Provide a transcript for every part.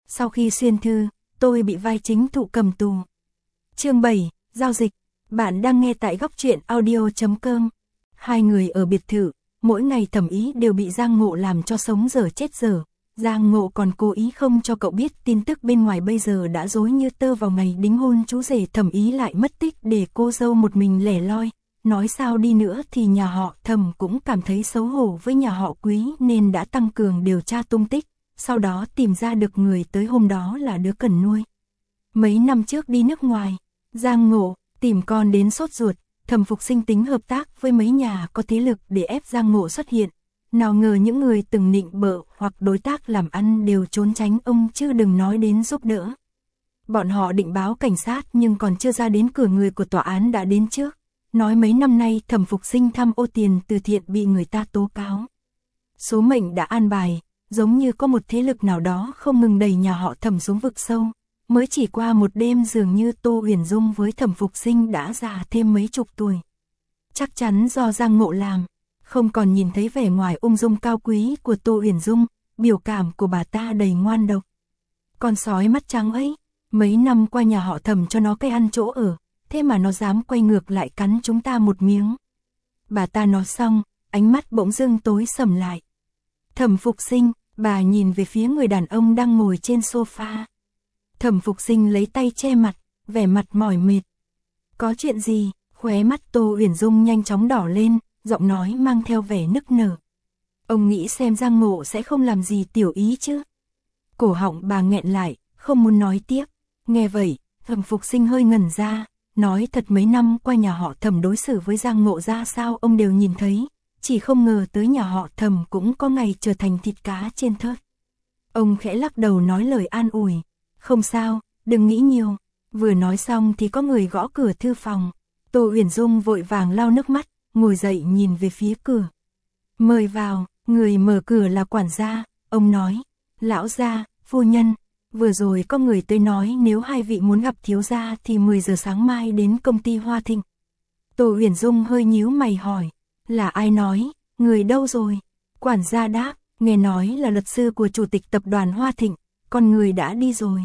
Sau khi xuyên thư, tôi bị vai chính thụ cầm tù. Chương 7, giao dịch. Bạn đang nghe tại góc truyện audio.com. Hai người ở biệt thự, mỗi ngày Thẩm Ý đều bị Giang Ngộ làm cho sống dở chết dở. Giang Ngộ còn cố ý không cho cậu biết tin tức bên ngoài bây giờ đã rối như tơ vào ngày đính hôn chú rể Thẩm Ý lại mất tích để cô dâu một mình lẻ loi. Nói sao đi nữa thì nhà họ Thẩm cũng cảm thấy xấu hổ với nhà họ Quý nên đã tăng cường điều tra tung tích, sau đó tìm ra được người tới hôm đó là đứa cần nuôi. Mấy năm trước đi nước ngoài, Giang Ngộ tìm con đến sốt ruột, Thẩm Phục Sinh tính hợp tác với mấy nhà có thế lực để ép Giang Ngộ xuất hiện. Nào ngờ những người từng nịnh bợ hoặc đối tác làm ăn đều trốn tránh ông chứ đừng nói đến giúp đỡ. Bọn họ định báo cảnh sát nhưng còn chưa ra đến cửa người của tòa án đã đến trước. Nói mấy năm nay Thẩm Phục Sinh tham ô tiền từ thiện bị người ta tố cáo. Số mệnh đã an bài, giống như có một thế lực nào đó không ngừng đẩy nhà họ Thẩm xuống vực sâu. Mới chỉ qua một đêm dường như Tô Uyển Dung với Thẩm Phục Sinh đã già thêm mấy chục tuổi. Chắc chắn do Giang Ngộ làm, không còn nhìn thấy vẻ ngoài ung dung cao quý của Tô Uyển Dung, biểu cảm của bà ta đầy ngoan độc. Con sói mắt trắng ấy, mấy năm qua nhà họ Thẩm cho nó cái ăn chỗ ở, thế mà nó dám quay ngược lại cắn chúng ta một miếng. Bà ta nói xong, ánh mắt bỗng dưng tối sầm lại. Thẩm Phục Sinh, bà nhìn về phía người đàn ông đang ngồi trên sofa. Thẩm Phục Sinh lấy tay che mặt, vẻ mặt mỏi mệt. Có chuyện gì? Khóe mắt Tô Uyển Dung nhanh chóng đỏ lên, giọng nói mang theo vẻ nức nở. Ông nghĩ xem Giang Ngộ sẽ không làm gì tiểu Ý chứ? Cổ họng bà nghẹn lại, không muốn nói tiếp. Nghe vậy, Thẩm Phục Sinh hơi ngẩn ra, nói thật mấy năm qua nhà họ Thẩm đối xử với Giang Ngộ ra sao ông đều nhìn thấy, chỉ không ngờ tới nhà họ Thẩm cũng có ngày trở thành thịt cá trên thớt. Ông khẽ lắc đầu nói lời an ủi. Không sao, đừng nghĩ nhiều. Vừa nói xong thì có người gõ cửa thư phòng. Tô Uyển Dung vội vàng lau nước mắt, ngồi dậy nhìn về phía cửa. Mời vào, người mở cửa là quản gia, ông nói. Lão gia, phu nhân, vừa rồi có người tới nói nếu hai vị muốn gặp thiếu gia thì 10 giờ sáng mai đến công ty Hoa Thịnh. Tô Uyển Dung hơi nhíu mày hỏi. Là ai nói, người đâu rồi? Quản gia đáp, nghe nói là luật sư của chủ tịch tập đoàn Hoa Thịnh, con người đã đi rồi.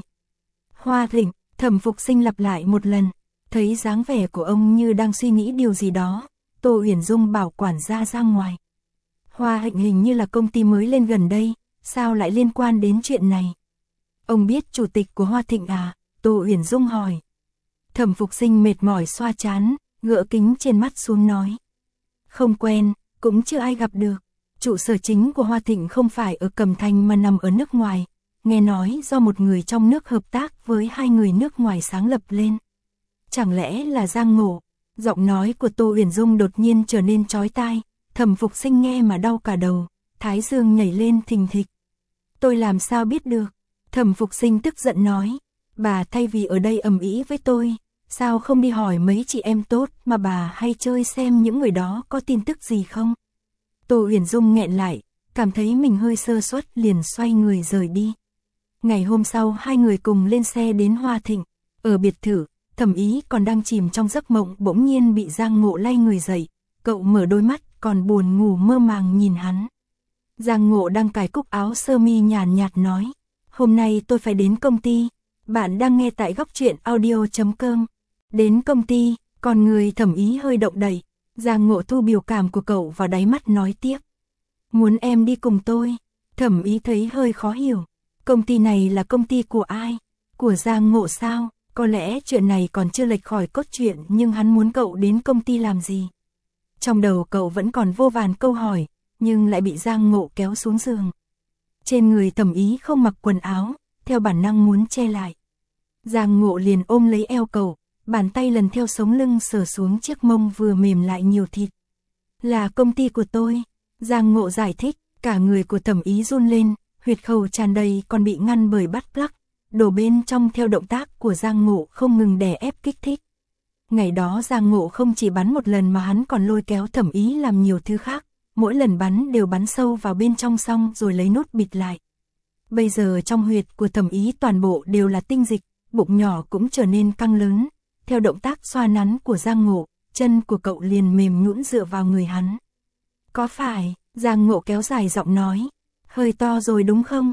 Hoa Thịnh, Thẩm Phục Sinh lặp lại một lần, thấy dáng vẻ của ông như đang suy nghĩ điều gì đó. Tô Uyển Dung bảo quản gia ra ngoài. Hoa Thịnh hình như là công ty mới lên gần đây, sao lại liên quan đến chuyện này? Ông biết chủ tịch của Hoa Thịnh à? Tô Uyển Dung hỏi. Thẩm Phục Sinh mệt mỏi xoa trán, gỡ kính trên mắt xuống nói. Không quen, cũng chưa ai gặp được. Trụ sở chính của Hoa Thịnh không phải ở Cẩm Thành mà nằm ở nước ngoài. Nghe nói do một người trong nước hợp tác với hai người nước ngoài sáng lập lên. Chẳng lẽ là Giang Ngộ? Giọng nói của Tô Uyển Dung đột nhiên trở nên chói tai. Thẩm Phục Sinh nghe mà đau cả đầu, thái dương nhảy lên thình thịch. Tôi làm sao biết được? Thẩm Phục Sinh tức giận nói. Bà thay vì ở đây ầm ĩ với tôi, sao không đi hỏi mấy chị em tốt mà bà hay chơi xem những người đó có tin tức gì không? Tô Uyển Dung nghẹn lại, cảm thấy mình hơi sơ suất liền xoay người rời đi. Ngày hôm sau hai người cùng lên xe đến Hoa Thịnh. Ở biệt thự, Thẩm Ý còn đang chìm trong giấc mộng bỗng nhiên bị Giang Ngộ lay người dậy. Cậu mở đôi mắt còn buồn ngủ mơ màng nhìn hắn. Giang Ngộ đang cài cúc áo sơ mi nhàn nhạt nói. Hôm nay tôi phải đến công ty. Bạn đang nghe tại góc truyện audio.com. Đến công ty, còn người Thẩm Ý hơi động đậy. Giang Ngộ thu biểu cảm của cậu vào đáy mắt nói tiếp. Muốn em đi cùng tôi. Thẩm Ý thấy hơi khó hiểu. Công ty này là công ty của ai? Của Giang Ngộ sao? Có lẽ chuyện này còn chưa lệch khỏi cốt truyện nhưng hắn muốn cậu đến công ty làm gì? Trong đầu cậu vẫn còn vô vàn câu hỏi, nhưng lại bị Giang Ngộ kéo xuống giường. Trên người Thẩm Ý không mặc quần áo, theo bản năng muốn che lại. Giang Ngộ liền ôm lấy eo cậu, bàn tay lần theo sống lưng sờ xuống chiếc mông vừa mềm lại nhiều thịt. Là công ty của tôi. Giang Ngộ giải thích, cả người của Thẩm Ý run lên, huyệt khẩu tràn đầy còn bị ngăn bởi bát plug, đổ bên trong theo động tác của Giang Ngộ không ngừng đè ép kích thích. Ngày đó Giang Ngộ không chỉ bắn một lần mà hắn còn lôi kéo Thẩm Ý làm nhiều thứ khác, mỗi lần bắn đều bắn sâu vào bên trong xong rồi lấy nút bịt lại. Bây giờ trong huyệt của Thẩm Ý toàn bộ đều là tinh dịch, bụng nhỏ cũng trở nên căng lớn, theo động tác xoa nắn của Giang Ngộ, chân của cậu liền mềm nhũn dựa vào người hắn. Có phải? Giang Ngộ kéo dài giọng nói. Hơi to rồi đúng không?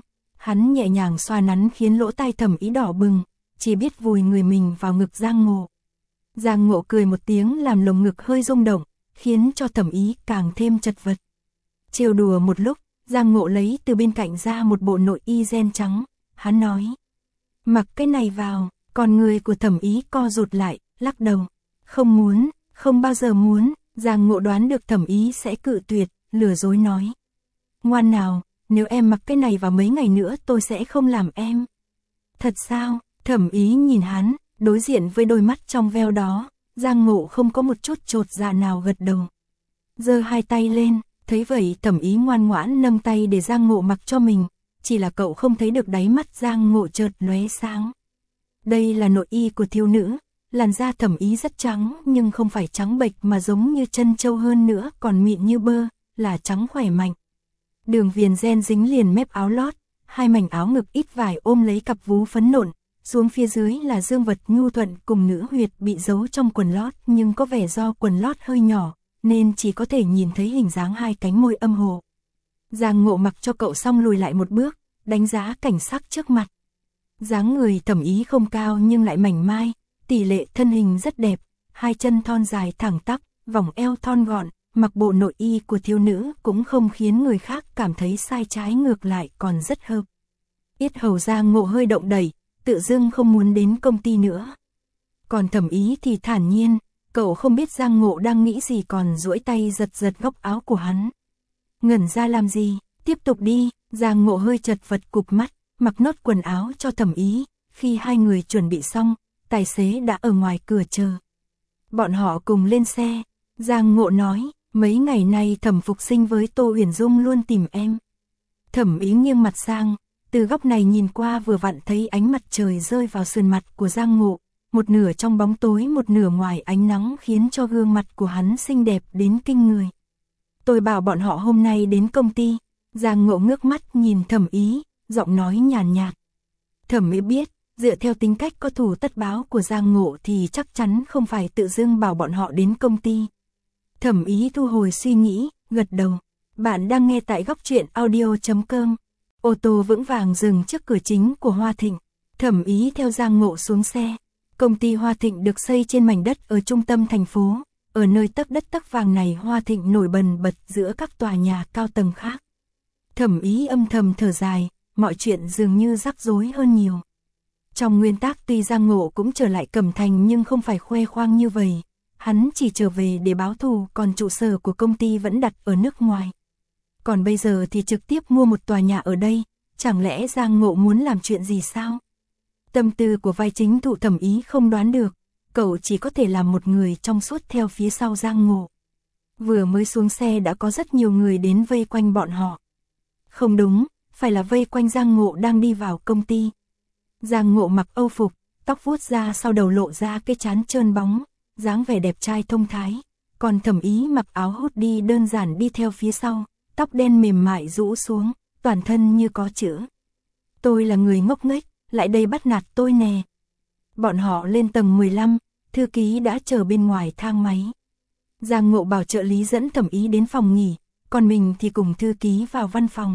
Hắn nhẹ nhàng xoa nắn khiến lỗ tai Thẩm Ý đỏ bừng, chỉ biết vùi người mình vào ngực Giang Ngộ. Giang Ngộ cười một tiếng làm lồng ngực hơi rung động, khiến cho Thẩm Ý càng thêm chật vật. Trêu đùa một lúc, Giang Ngộ lấy từ bên cạnh ra một bộ nội y ren trắng, hắn nói: "Mặc cái này vào." Còn người của Thẩm Ý co rụt lại, lắc đầu: "Không muốn, không bao giờ muốn." Giang Ngộ đoán được Thẩm Ý sẽ cự tuyệt, lừa dối nói: "Ngoan nào, nếu em mặc cái này vào mấy ngày nữa tôi sẽ không làm em." "Thật sao?" Thẩm Ý nhìn hắn, đối diện với đôi mắt trong veo đó, Giang Ngộ không có một chút chột dạ nào gật đầu. Giơ hai tay lên, thấy vậy Thẩm Ý ngoan ngoãn nâng tay để Giang Ngộ mặc cho mình, chỉ là cậu không thấy được đáy mắt Giang Ngộ chợt lóe sáng. Đây là nội y của thiếu nữ, làn da Thẩm Ý rất trắng nhưng không phải trắng bệch mà giống như trân châu hơn nữa còn mịn như bơ, là trắng khỏe mạnh. Đường viền ren dính liền mép áo lót, hai mảnh áo ngực ít vải ôm lấy cặp vú phấn nộn, xuống phía dưới là dương vật nhu thuận cùng nữ huyệt bị giấu trong quần lót nhưng có vẻ do quần lót hơi nhỏ, nên chỉ có thể nhìn thấy hình dáng hai cánh môi âm hồ. Giang Ngộ mặc cho cậu xong lùi lại một bước, đánh giá cảnh sắc trước mặt. Dáng người Thẩm Ý không cao nhưng lại mảnh mai, tỷ lệ thân hình rất đẹp, hai chân thon dài thẳng tắp, vòng eo thon gọn, mặc bộ nội y của thiếu nữ cũng không khiến người khác cảm thấy sai trái, ngược lại còn rất hợp. Yết hầu Giang Ngộ hơi động đẩy, tự dưng không muốn đến công ty nữa. Còn Thẩm Ý thì thản nhiên, cậu không biết Giang Ngộ đang nghĩ gì còn duỗi tay giật giật góc áo của hắn. "Ngẩn ra làm gì, tiếp tục đi." Giang Ngộ hơi chật vật cụp mắt, mặc nốt quần áo cho Thẩm Ý. Khi hai người chuẩn bị xong, tài xế đã ở ngoài cửa chờ. Bọn họ cùng lên xe. Giang Ngộ nói: "Mấy ngày nay Thẩm Phục Sinh với Tô Uyển Dung luôn tìm em." Thẩm Ý nghiêng mặt sang, từ góc này nhìn qua vừa vặn thấy ánh mặt trời rơi vào sườn mặt của Giang Ngộ, một nửa trong bóng tối một nửa ngoài ánh nắng khiến cho gương mặt của hắn xinh đẹp đến kinh người. "Tôi bảo bọn họ hôm nay đến công ty." Giang Ngộ ngước mắt nhìn Thẩm Ý, giọng nói nhàn nhạt. Thẩm Ý biết, dựa theo tính cách có thù tất báo của Giang Ngộ thì chắc chắn không phải tự dưng bảo bọn họ đến công ty. Thẩm Ý thu hồi suy nghĩ, gật đầu. Bạn đang nghe tại góc truyện audio.com. Ô tô vững vàng dừng trước cửa chính của Hoa Thịnh. Thẩm Ý theo Giang Ngộ xuống xe. Công ty Hoa Thịnh được xây trên mảnh đất ở trung tâm thành phố. Ở nơi tấc đất tấc vàng này Hoa Thịnh nổi bần bật giữa các tòa nhà cao tầng khác. Thẩm Ý âm thầm thở dài, mọi chuyện dường như rắc rối hơn nhiều. Trong nguyên tắc tuy Giang Ngộ cũng trở lại Cẩm Thành nhưng không phải khoe khoang như vậy. Hắn chỉ trở về để báo thù, còn trụ sở của công ty vẫn đặt ở nước ngoài. Còn bây giờ thì trực tiếp mua một tòa nhà ở đây, chẳng lẽ Giang Ngộ muốn làm chuyện gì sao? Tâm tư của vai chính thụ Thẩm Ý không đoán được, cậu chỉ có thể làm một người trong suốt theo phía sau Giang Ngộ. Vừa mới xuống xe đã có rất nhiều người đến vây quanh bọn họ. Không đúng, phải là vây quanh Giang Ngộ đang đi vào công ty. Giang Ngộ mặc âu phục, tóc vuốt ra sau đầu lộ ra cái trán trơn bóng, dáng vẻ đẹp trai thông thái. Còn Thẩm Ý mặc áo hoodie đơn giản đi theo phía sau, tóc đen mềm mại rũ xuống, toàn thân như có chữ. "Tôi là người ngốc nghếch, lại đây bắt nạt tôi nè." Bọn họ lên tầng 15, thư ký đã chờ bên ngoài thang máy. Giang Ngộ bảo trợ lý dẫn Thẩm Ý đến phòng nghỉ, còn mình thì cùng thư ký vào văn phòng.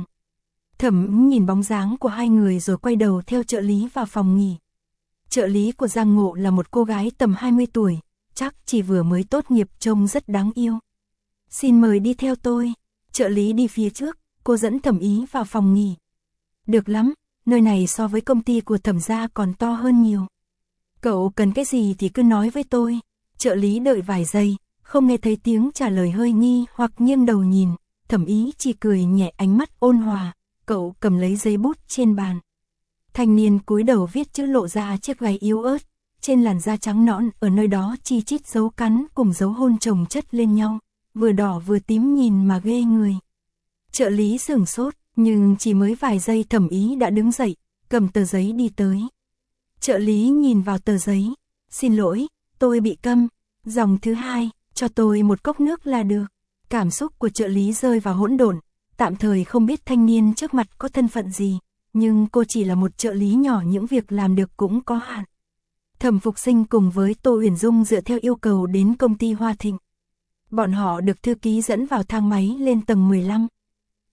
Thẩm nhìn bóng dáng của hai người rồi quay đầu theo trợ lý vào phòng nghỉ. Trợ lý của Giang Ngộ là một cô gái tầm 20 tuổi, chắc chỉ vừa mới tốt nghiệp, trông rất đáng yêu. "Xin mời đi theo tôi." Trợ lý đi phía trước, cô dẫn Thẩm Ý vào phòng nghỉ. "Được lắm, nơi này so với công ty của Thẩm gia còn to hơn nhiều. Cậu cần cái gì thì cứ nói với tôi." Trợ lý đợi vài giây, không nghe thấy tiếng trả lời hơi nghi hoặc nghiêng đầu nhìn. Thẩm Ý chỉ cười nhẹ, ánh mắt ôn hòa. Cậu cầm lấy giấy bút trên bàn. Thanh niên cúi đầu viết chữ, lộ ra chiếc gáy yếu ớt, trên làn da trắng nõn ở nơi đó chi chít dấu cắn cùng dấu hôn chồng chất lên nhau, vừa đỏ vừa tím nhìn mà ghê người. Trợ lý sửng sốt, nhưng chỉ mới vài giây Thẩm Ý đã đứng dậy, cầm tờ giấy đi tới. Trợ lý nhìn vào tờ giấy. "Xin lỗi, tôi bị câm. Dòng thứ hai, cho tôi một cốc nước là được." Cảm xúc của trợ lý rơi vào hỗn độn, tạm thời không biết thanh niên trước mặt có thân phận gì, nhưng cô chỉ là một trợ lý nhỏ, những việc làm được cũng có hạn. Thẩm Phục Sinh cùng với Tô Uyển Dung dựa theo yêu cầu đến công ty Hoa Thịnh. Bọn họ được thư ký dẫn vào thang máy lên tầng 15.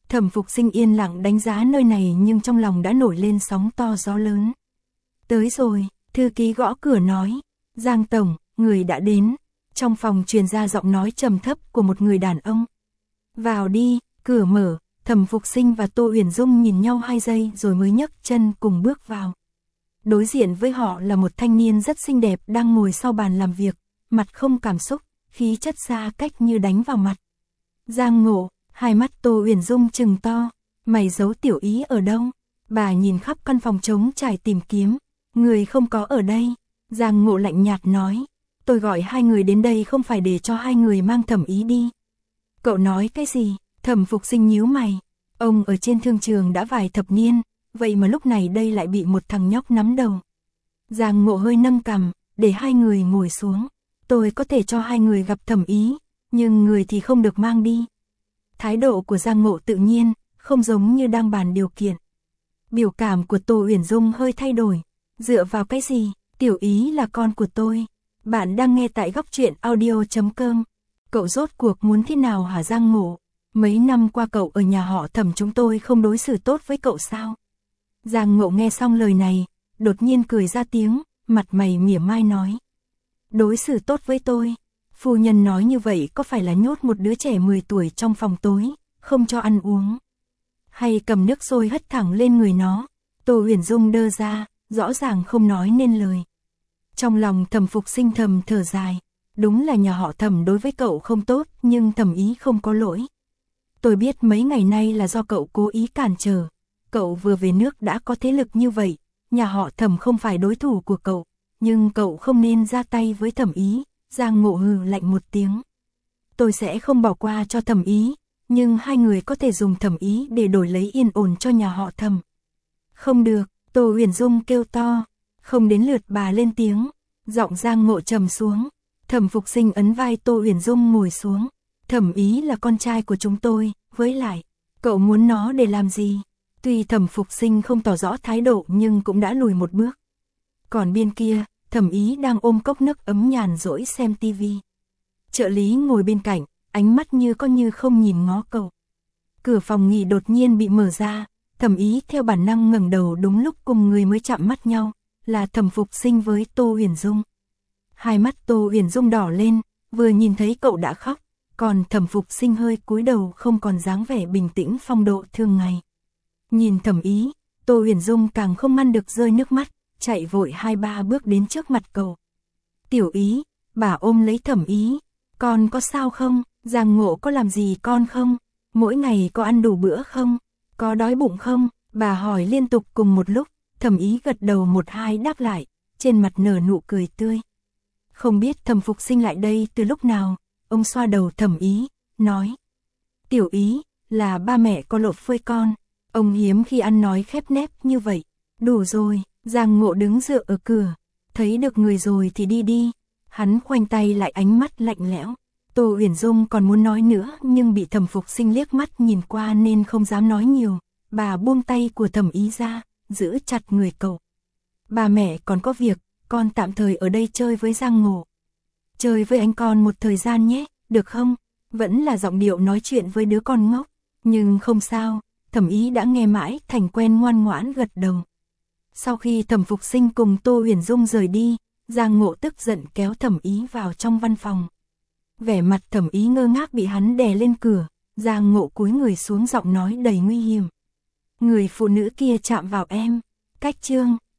Thẩm Phục Sinh yên lặng đánh giá nơi này nhưng trong lòng đã nổi lên sóng to gió lớn. Tới rồi, thư ký gõ cửa nói, Giang tổng, người đã đến. Trong phòng truyền ra giọng nói trầm thấp của một người đàn ông. Vào đi, cửa mở, Thẩm Phục Sinh và Tô Uyển Dung nhìn nhau 2 giây rồi mới nhấc chân cùng bước vào. Đối diện với họ là một thanh niên rất xinh đẹp đang ngồi sau bàn làm việc, mặt không cảm xúc, khí chất xa cách như đánh vào mặt. Giang Ngộ, hai mắt Tô Uyển Dung trừng to, mày giấu Tiểu Ý ở đâu? Bà nhìn khắp căn phòng trống trải tìm kiếm, người không có ở đây. Giang Ngộ lạnh nhạt nói, tôi gọi 2 người đến đây không phải để cho 2 người mang Thẩm Ý đi. Cậu nói cái gì? Thẩm Phục Sinh nhíu mày, ông ở trên thương trường đã vài thập niên, vậy mà lúc này đây lại bị một thằng nhóc nắm đầu. Giang Ngộ hơi nâng cằm, để 2 người ngồi xuống, tôi có thể cho 2 người gặp Thẩm Ý, nhưng người thì không được mang đi. Thái độ của Giang Ngộ tự nhiên, không giống như đang bàn điều kiện. Biểu cảm của Tô Uyển Dung hơi thay đổi, dựa vào cái gì? Tiểu Ý là con của tôi. Bạn đang nghe tại góc truyện audio.com. Cậu rốt cuộc muốn thế nào hả Giang Ngộ? Mấy năm qua cậu ở nhà họ Thẩm chúng tôi không đối xử tốt với cậu sao? Giang Ngộ nghe xong lời này, đột nhiên cười ra tiếng, mặt mày mỉa mai nói. Đối xử tốt với tôi? Phu nhân nói như vậy có phải là nhốt một đứa trẻ 10 tuổi trong phòng tối, không cho ăn uống? Hay cầm nước sôi hất thẳng lên người nó? Tô Uyển Dung đơ ra, rõ ràng không nói nên lời. Trong lòng Thẩm Phục Sinh thầm thở dài, đúng là nhà họ Thẩm đối với cậu không tốt, nhưng Thẩm Ý không có lỗi. Tôi biết mấy ngày nay là do cậu cố ý cản trở. Cậu vừa về nước đã có thế lực như vậy, nhà họ Thẩm không phải đối thủ của cậu, nhưng cậu không nên ra tay với Thẩm Ý. Giang Ngộ hừ lạnh một tiếng. Tôi sẽ không bỏ qua cho Thẩm Ý, nhưng 2 người có thể dùng Thẩm Ý để đổi lấy yên ổn cho nhà họ Thẩm. Không được, Tô Uyển Dung kêu to, không đến lượt bà lên tiếng, giọng Giang Ngộ trầm xuống. Thẩm Phục Sinh ấn vai Tô Uyển Dung ngồi xuống. Thẩm Ý là con trai của chúng tôi, với lại, cậu muốn nó để làm gì? Tuy Thẩm Phục Sinh không tỏ rõ thái độ nhưng cũng đã lùi một bước. Còn bên kia, Thẩm Ý đang ôm cốc nước ấm nhàn rỗi xem tivi. Trợ lý ngồi bên cạnh, ánh mắt như có như không nhìn ngó cậu. Cửa phòng nghỉ đột nhiên bị mở ra, Thẩm Ý theo bản năng ngẩng đầu đúng lúc cùng người mới chạm mắt nhau, là Thẩm Phục Sinh với Tô Uyển Dung. Hai mắt Tô Uyển Dung đỏ lên, vừa nhìn thấy cậu đã khóc, còn Thẩm Phục Sinh hơi cúi đầu không còn dáng vẻ bình tĩnh phong độ thường ngày. Nhìn Thẩm Ý, Tô Uyển Dung càng không ngăn được rơi nước mắt, chạy vội 2-3 bước đến trước mặt cậu. Tiểu Ý, bà ôm lấy Thẩm Ý, con có sao không? Giang Ngộ có làm gì con không? Mỗi ngày có ăn đủ bữa không? Có đói bụng không? Bà hỏi liên tục cùng một lúc, Thẩm Ý gật đầu 1-2 đáp lại, trên mặt nở nụ cười tươi. Không biết Thẩm Phục Sinh lại đây từ lúc nào, ông xoa đầu Thẩm Ý, nói. Tiểu Ý, là ba mẹ có lột phơi con, ông hiếm khi ăn nói khép nép như vậy. Đủ rồi, Giang Ngộ đứng dựa ở cửa, thấy được người rồi thì đi đi. Hắn khoanh tay lại ánh mắt lạnh lẽo. Tô Uyển Dung còn muốn nói nữa nhưng bị Thẩm Phục Sinh liếc mắt nhìn qua nên không dám nói nhiều. Bà buông tay của Thẩm Ý ra, giữ chặt người cậu. Ba mẹ còn có việc, con tạm thời ở đây chơi với Giang Ngộ. Chơi với anh con một thời gian nhé, được không? Vẫn là giọng điệu nói chuyện với đứa con ngốc. Nhưng không sao, Thẩm Ý đã nghe mãi thành quen ngoan ngoãn gật đầu. Sau khi Thẩm Phục Sinh cùng Tô Uyển Dung rời đi, Giang Ngộ tức giận kéo Thẩm Ý vào trong văn phòng. Vẻ mặt Thẩm Ý ngơ ngác bị hắn đè lên cửa, Giang Ngộ cúi người xuống giọng nói đầy nguy hiểm. Người phụ nữ kia chạm vào em. Cách chương